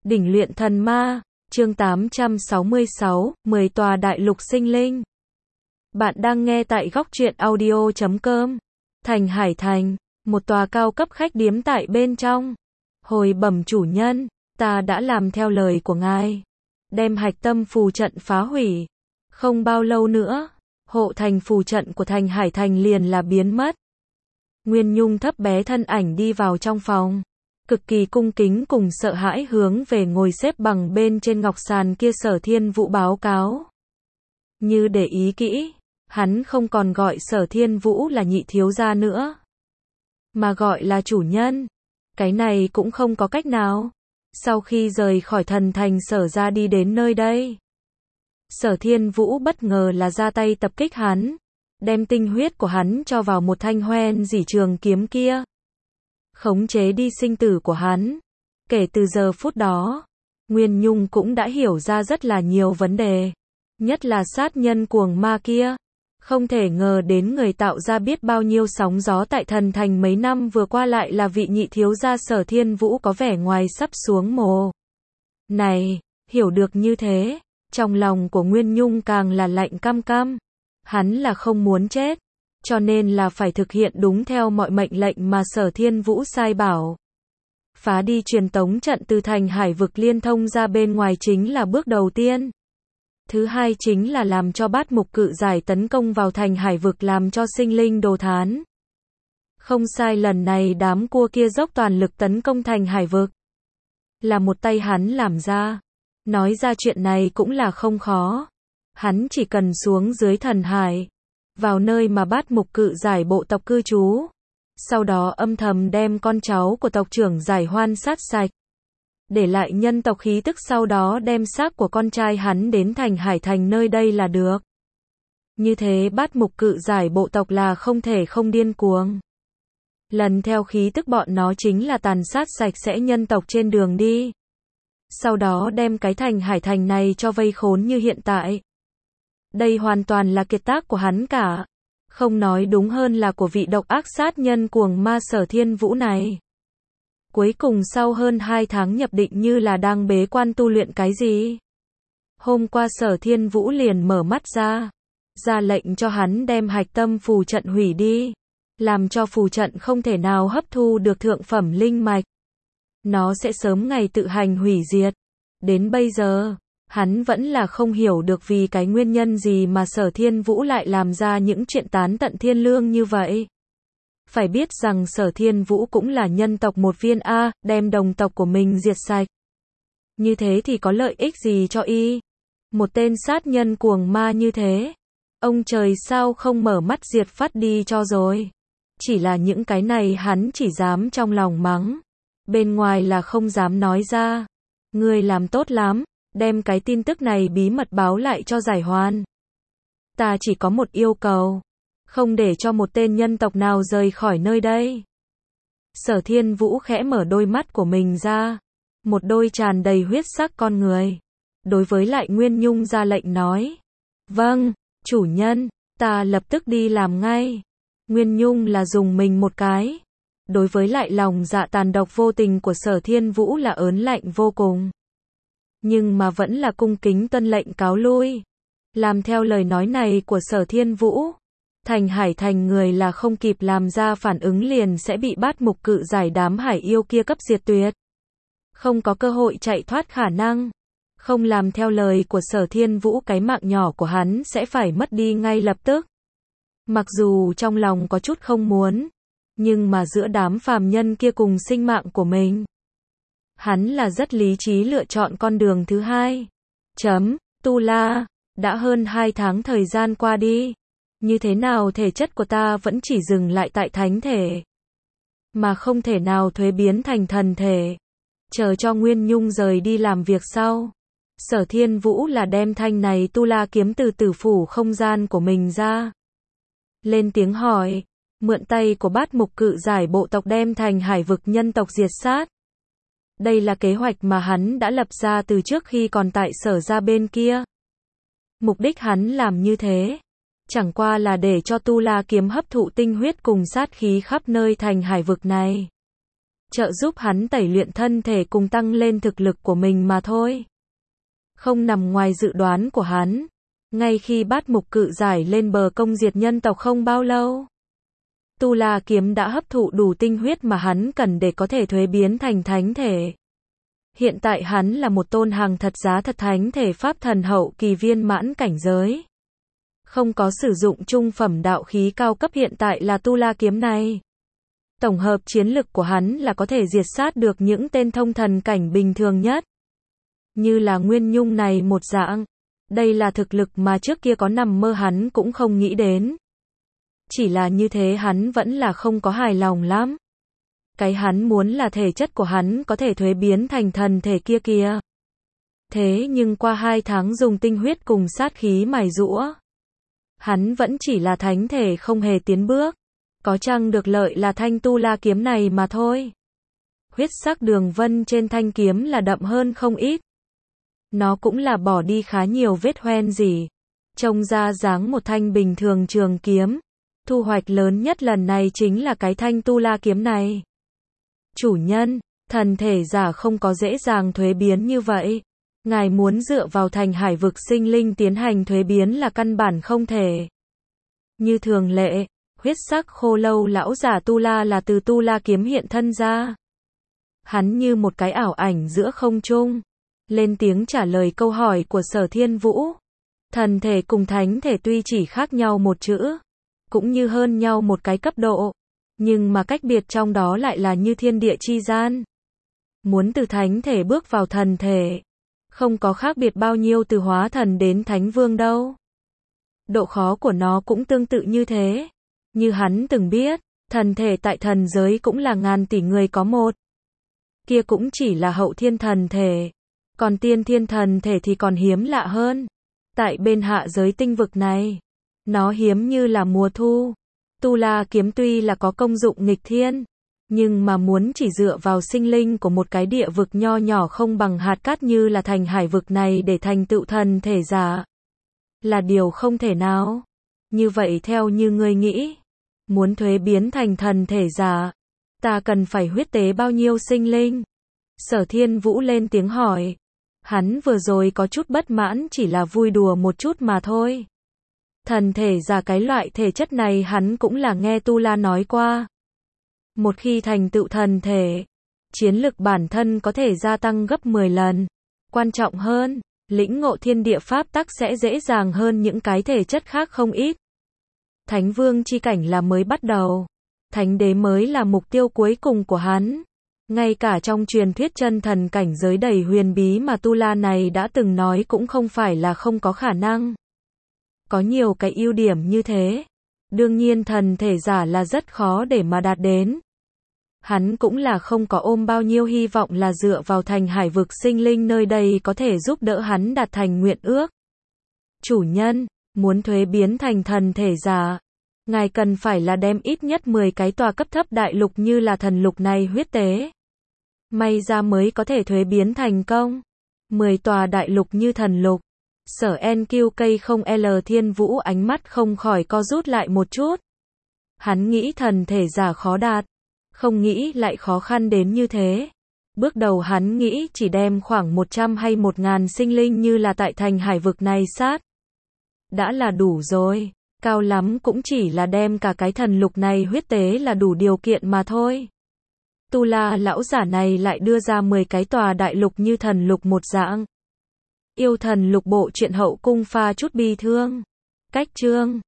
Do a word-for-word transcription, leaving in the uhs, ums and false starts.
Đỉnh luyện thần ma, chương tám trăm sáu mươi sáu, mười tòa đại lục sinh linh. Bạn đang nghe tại góc truyện audio chấm com. Thành Hải Thành, một tòa cao cấp khách điếm tại bên trong. Hồi bẩm chủ nhân, ta đã làm theo lời của ngài. Đem hạch tâm phù trận phá hủy. Không bao lâu nữa, hộ thành phù trận của Thành Hải Thành liền là biến mất. Nguyên Nhung thấp bé thân ảnh đi vào trong phòng. Cực kỳ cung kính cùng sợ hãi hướng về ngồi xếp bằng bên trên ngọc sàn kia Sở Thiên Vũ báo cáo. Như để ý kỹ, hắn không còn gọi Sở Thiên Vũ là nhị thiếu gia nữa, mà gọi là chủ nhân. Cái này cũng không có cách nào. Sau khi rời khỏi thần thành Sở ra đi đến nơi đây, Sở Thiên Vũ bất ngờ là ra tay tập kích hắn, đem tinh huyết của hắn cho vào một thanh hoen dỉ trường kiếm kia, khống chế đi sinh tử của hắn. Kể từ giờ phút đó, Nguyên Nhung cũng đã hiểu ra rất là nhiều vấn đề, nhất là sát nhân cuồng ma kia. Không thể ngờ đến người tạo ra biết bao nhiêu sóng gió tại thần thành mấy năm vừa qua lại là vị nhị thiếu gia Sở Thiên Vũ có vẻ ngoài sắp xuống mồ. Này, hiểu được như thế, trong lòng của Nguyên Nhung càng là lạnh căm căm. Hắn là không muốn chết, cho nên là phải thực hiện đúng theo mọi mệnh lệnh mà Sở Thiên Vũ sai bảo. Phá đi truyền tống trận từ thành hải vực liên thông ra bên ngoài chính là bước đầu tiên. Thứ hai chính là làm cho bát mục cự giải tấn công vào thành hải vực, làm cho sinh linh đồ thán. Không sai, lần này đám cua kia dốc toàn lực tấn công thành hải vực, là một tay hắn làm ra. Nói ra chuyện này cũng là không khó. Hắn chỉ cần xuống dưới thần hải, vào nơi mà bát mục cự giải bộ tộc cư trú, sau đó âm thầm đem con cháu của tộc trưởng Giải Hoan sát sạch, để lại nhân tộc khí tức, sau đó đem xác của con trai hắn đến thành Hải Thành nơi đây là được. Như thế bát mục cự giải bộ tộc là không thể không điên cuồng. Lần theo khí tức bọn nó chính là tàn sát sạch sẽ nhân tộc trên đường đi, sau đó đem cái thành Hải Thành này cho vây khốn như hiện tại. Đây hoàn toàn là kiệt tác của hắn cả. Không nói đúng hơn là của vị độc ác sát nhân cuồng ma Sở Thiên Vũ này. Cuối cùng sau hơn hai tháng nhập định như là đang bế quan tu luyện cái gì. Hôm qua Sở Thiên Vũ liền mở mắt ra, ra lệnh cho hắn đem hạch tâm phù trận hủy đi, làm cho phù trận không thể nào hấp thu được thượng phẩm linh mạch. Nó sẽ sớm ngày tự hành hủy diệt. Đến bây giờ, hắn vẫn là không hiểu được vì cái nguyên nhân gì mà Sở Thiên Vũ lại làm ra những chuyện tán tận thiên lương như vậy. Phải biết rằng Sở Thiên Vũ cũng là nhân tộc một viên A, đem đồng tộc của mình diệt sạch. Như thế thì có lợi ích gì cho y? Một tên sát nhân cuồng ma như thế, ông trời sao không mở mắt diệt phát đi cho rồi. Chỉ là những cái này hắn chỉ dám trong lòng mắng, bên ngoài là không dám nói ra. Ngươi làm tốt lắm, đem cái tin tức này bí mật báo lại cho Giải Hoan. Ta chỉ có một yêu cầu, không để cho một tên nhân tộc nào rời khỏi nơi đây. Sở Thiên Vũ khẽ mở đôi mắt của mình ra, một đôi tràn đầy huyết sắc con người. Đối với lại Nguyên Nhung ra lệnh nói. Vâng, chủ nhân, ta lập tức đi làm ngay. Nguyên Nhung là dùng mình một cái. Đối với lại lòng dạ tàn độc vô tình của Sở Thiên Vũ là ớn lạnh vô cùng. Nhưng mà vẫn là cung kính tuân lệnh cáo lui. Làm theo lời nói này của Sở Thiên Vũ, thành Hải Thành người là không kịp làm ra phản ứng liền sẽ bị bát mục cự giải đám hải yêu kia cấp diệt tuyệt. Không có cơ hội chạy thoát khả năng. Không làm theo lời của Sở Thiên Vũ, cái mạng nhỏ của hắn sẽ phải mất đi ngay lập tức. Mặc dù trong lòng có chút không muốn, nhưng mà giữa đám phàm nhân kia cùng sinh mạng của mình, hắn là rất lý trí lựa chọn con đường thứ hai. Chấm, Tu La, đã hơn hai tháng thời gian qua đi. Như thế nào thể chất của ta vẫn chỉ dừng lại tại thánh thể, mà không thể nào thuế biến thành thần thể. Chờ cho Nguyên Nhung rời đi làm việc sau, Sở Thiên Vũ là đem thanh này Tu La kiếm từ tử phủ không gian của mình ra. Lên tiếng hỏi, mượn tay của bát mục cự giải bộ tộc đem thành hải vực nhân tộc diệt sát. Đây là kế hoạch mà hắn đã lập ra từ trước khi còn tại Sở ra bên kia. Mục đích hắn làm như thế, chẳng qua là để cho Tu La kiếm hấp thụ tinh huyết cùng sát khí khắp nơi thành hải vực này. trợ giúp hắn tẩy luyện thân thể cùng tăng lên thực lực của mình mà thôi. Không nằm ngoài dự đoán của hắn. Ngay khi bát mục cự giải lên bờ công diệt nhân tộc không bao lâu, Tu La kiếm đã hấp thụ đủ tinh huyết mà hắn cần để có thể thuế biến thành thánh thể. Hiện tại hắn là một tôn hàng thật giá thật thánh thể pháp thần hậu kỳ viên mãn cảnh giới. Không có sử dụng trung phẩm đạo khí cao cấp hiện tại là Tu La kiếm này. Tổng hợp chiến lực của hắn là có thể diệt sát được những tên thông thần cảnh bình thường nhất. Như là Nguyên Nhung này một dạng. Đây là thực lực mà trước kia có nằm mơ hắn cũng không nghĩ đến. Chỉ là như thế hắn vẫn là không có hài lòng lắm. Cái hắn muốn là thể chất của hắn có thể thuế biến thành thần thể kia kia. Thế nhưng qua hai tháng dùng tinh huyết cùng sát khí mài giũa, hắn vẫn chỉ là thánh thể không hề tiến bước. Có chăng được lợi là thanh Tu La kiếm này mà thôi. Huyết sắc đường vân trên thanh kiếm là đậm hơn không ít. Nó cũng là bỏ đi khá nhiều vết hoen gì. Trông ra dáng một thanh bình thường trường kiếm. Thu hoạch lớn nhất lần này chính là cái thanh Tu La kiếm này. Chủ nhân, thần thể giả không có dễ dàng thuế biến như vậy. Ngài muốn dựa vào thành hải vực sinh linh tiến hành thuế biến là căn bản không thể. Như thường lệ, huyết sắc khô lâu lão giả Tu La là từ Tu La kiếm hiện thân ra. Hắn như một cái ảo ảnh giữa không trung. Lên tiếng trả lời câu hỏi của Sở Thiên Vũ. Thần thể cùng thánh thể tuy chỉ khác nhau một chữ, cũng như hơn nhau một cái cấp độ, nhưng mà cách biệt trong đó lại là như thiên địa chi gian. Muốn từ thánh thể bước vào thần thể, không có khác biệt bao nhiêu từ hóa thần đến thánh vương đâu. Độ khó của nó cũng tương tự như thế. Như hắn từng biết, thần thể tại thần giới cũng là ngàn tỷ người có một. Kia cũng chỉ là hậu thiên thần thể. Còn tiên thiên thần thể thì còn hiếm lạ hơn. Tại bên hạ giới tinh vực này, nó hiếm như là mùa thu. Tu La kiếm tuy là có công dụng nghịch thiên, nhưng mà muốn chỉ dựa vào sinh linh của một cái địa vực nho nhỏ không bằng hạt cát như là thành hải vực này để thành tựu thần thể giả, là điều không thể nào. Như vậy theo như ngươi nghĩ, muốn thuế biến thành thần thể giả, ta cần phải huyết tế bao nhiêu sinh linh? Sở Thiên Vũ lên tiếng hỏi. Hắn vừa rồi có chút bất mãn chỉ là vui đùa một chút mà thôi. Thần thể giả cái loại thể chất này hắn cũng là nghe Tu La nói qua. Một khi thành tựu thần thể, chiến lực bản thân có thể gia tăng gấp mười lần. Quan trọng hơn, lĩnh ngộ thiên địa pháp tắc sẽ dễ dàng hơn những cái thể chất khác không ít. Thánh vương chi cảnh là mới bắt đầu. Thánh đế mới là mục tiêu cuối cùng của hắn. Ngay cả trong truyền thuyết chân thần cảnh giới đầy huyền bí mà Tu La này đã từng nói cũng không phải là không có khả năng. Có nhiều cái ưu điểm như thế. Đương nhiên thần thể giả là rất khó để mà đạt đến. Hắn cũng là không có ôm bao nhiêu hy vọng là dựa vào thành hải vực sinh linh nơi đây có thể giúp đỡ hắn đạt thành nguyện ước. Chủ nhân, muốn thuế biến thành thần thể giả, ngài cần phải là đem ít nhất mười cái tòa cấp thấp đại lục như là thần lục này huyết tế. May ra mới có thể thuế biến thành công. mười tòa đại lục như thần lục. Sở en quy ca không L Thiên Vũ ánh mắt không khỏi co rút lại một chút. Hắn nghĩ thần thể giả khó đạt. Không nghĩ lại khó khăn đến như thế. Bước đầu hắn nghĩ chỉ đem khoảng một trăm hay một ngàn sinh linh như là tại thành hải vực này sát. Đã là đủ rồi. Cao lắm cũng chỉ là đem cả cái thần lục này huyết tế là đủ điều kiện mà thôi. Tu La lão giả này lại đưa ra mười cái tòa đại lục như thần lục một dạng. Yêu thần lục bộ truyện hậu cung pha chút bi thương. Cách chương